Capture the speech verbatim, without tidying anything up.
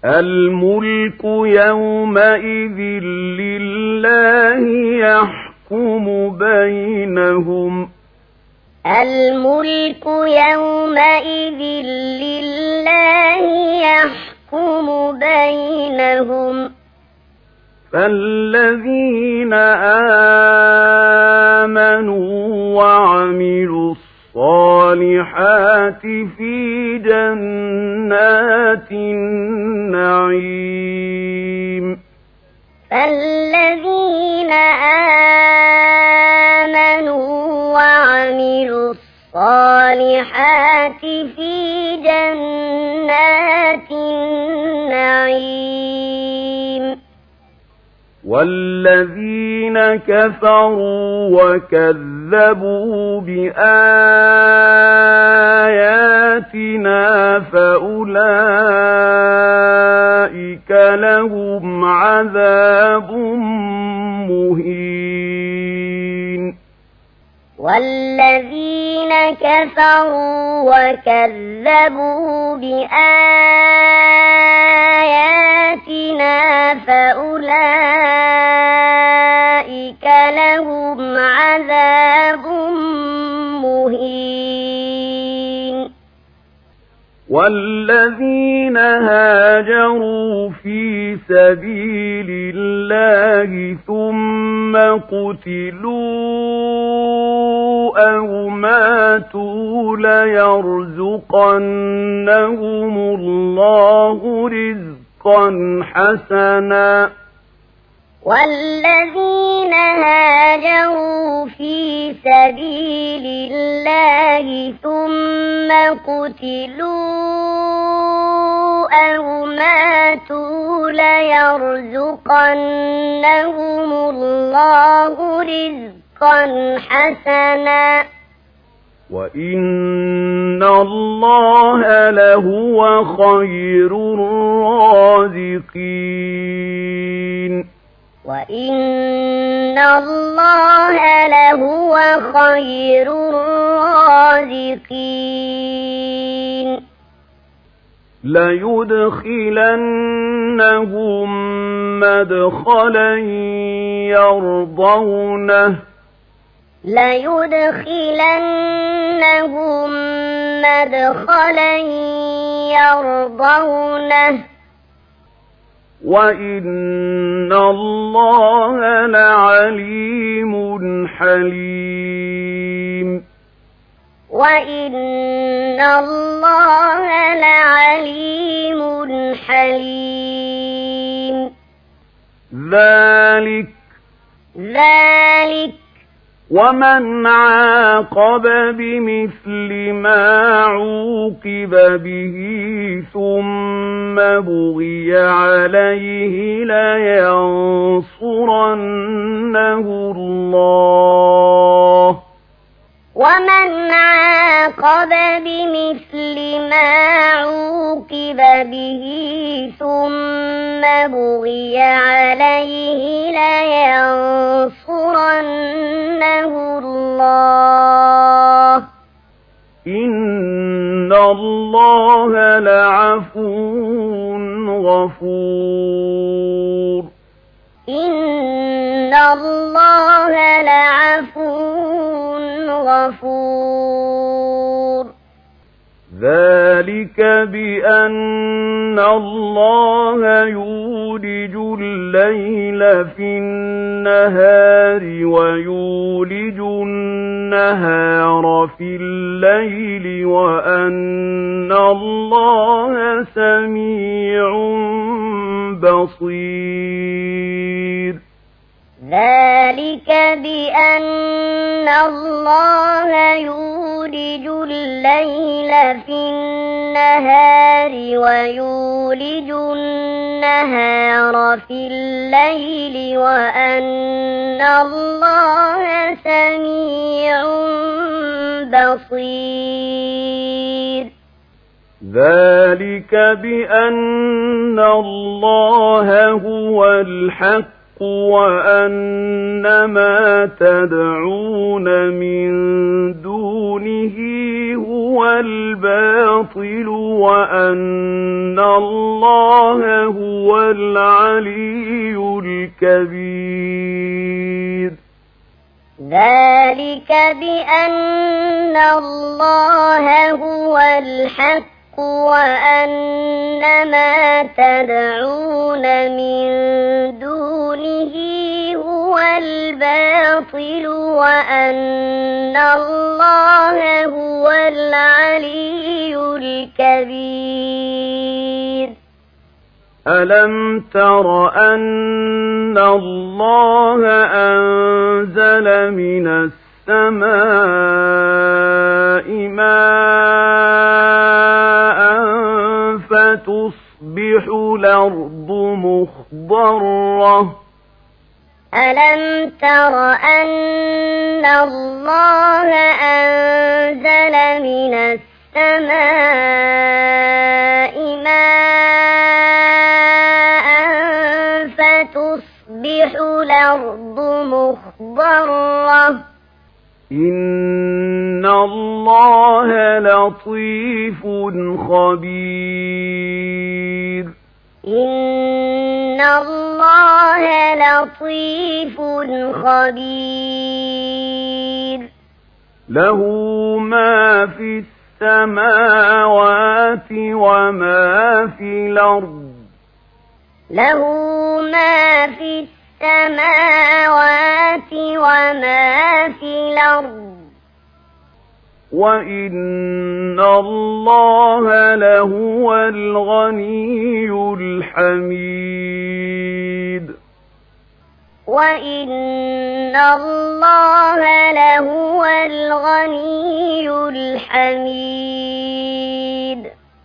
الملك يومئذ لله يحكم بينهم الملك يومئذ لله يحكم بينهم فالذين آمنوا وعملوا الصالحات في جنات النعيم فالذين آمنوا وعملوا الصالحات في جنات النعيم والذين كفروا وكذبوا بآياتنا فأولئك لهم عذاب مهين والذين كفروا وكذبوا بآياتنا فأولئك لهم عذاب مهين والذين هاجروا في سبيل الله ثم قتلوا أو ماتوا ليرزقنهم الله رزقا حسنا والذين هاجروا في سبيل الله ثم قتلوا أو ماتوا ليرزقنهم الله رزقا حسنا وإن الله لهو خير الرازقين وإن الله لهو خير الرازقين ليدخلنهم مدخلا يرضونه ليدخلنهم مدخلا يرضونه وإن الله لعليم حليم وإن الله لعليم حليم ذلك ذلك ومن عاقب بمثل ما عوقب به ثم بغي عليه لينصرنه الله ومن عاقب بمثل ما عوقب به ثم بغي عليه لينصرنه الله إن الله لعفو غفور إن الله لعفو غفور ذلك بأن الله يولج الليل في النهار ويولج النهار في الليل وأن الله سميع بصير ذلك بأن الله يولج الليل في النهار ويولج النهار في الليل وأن الله سميع بصير ذلك بأن الله هو الحق وأن ما تدعون من دونه هو الباطل وأن الله هو العلي الكبير ذلك بأن الله هو الحق وأن ما تدعون من دونه هو الباطل وأن الله هو العلي الكبير ألم تر أن الله أنزل من السماء ماء فتصبح الأرض مخضرة ألم تر أن الله أنزل من السماء ماء فتصبح الأرض مخضرة إن الله لطيف خبير إن الله لطيف خبير له ما في السماوات وما في الأرض له ما في السماوات وما في الأرض وإن الله لهو الغني الحميد وإن الله لهو الغني الحميد